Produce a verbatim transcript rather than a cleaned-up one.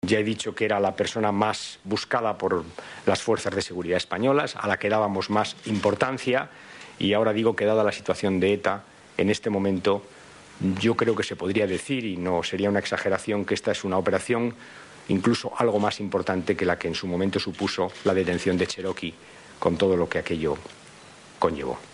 Ya he dicho que era la persona más buscada por las fuerzas de seguridad españolas, a la que dábamos más importancia, y ahora digo que, dada la situación de ETA, en este momento yo creo que se podría decir, y no sería una exageración, que esta es una operación incluso algo más importante que la que en su momento supuso la detención de Cherokee, con todo lo que aquello conllevó.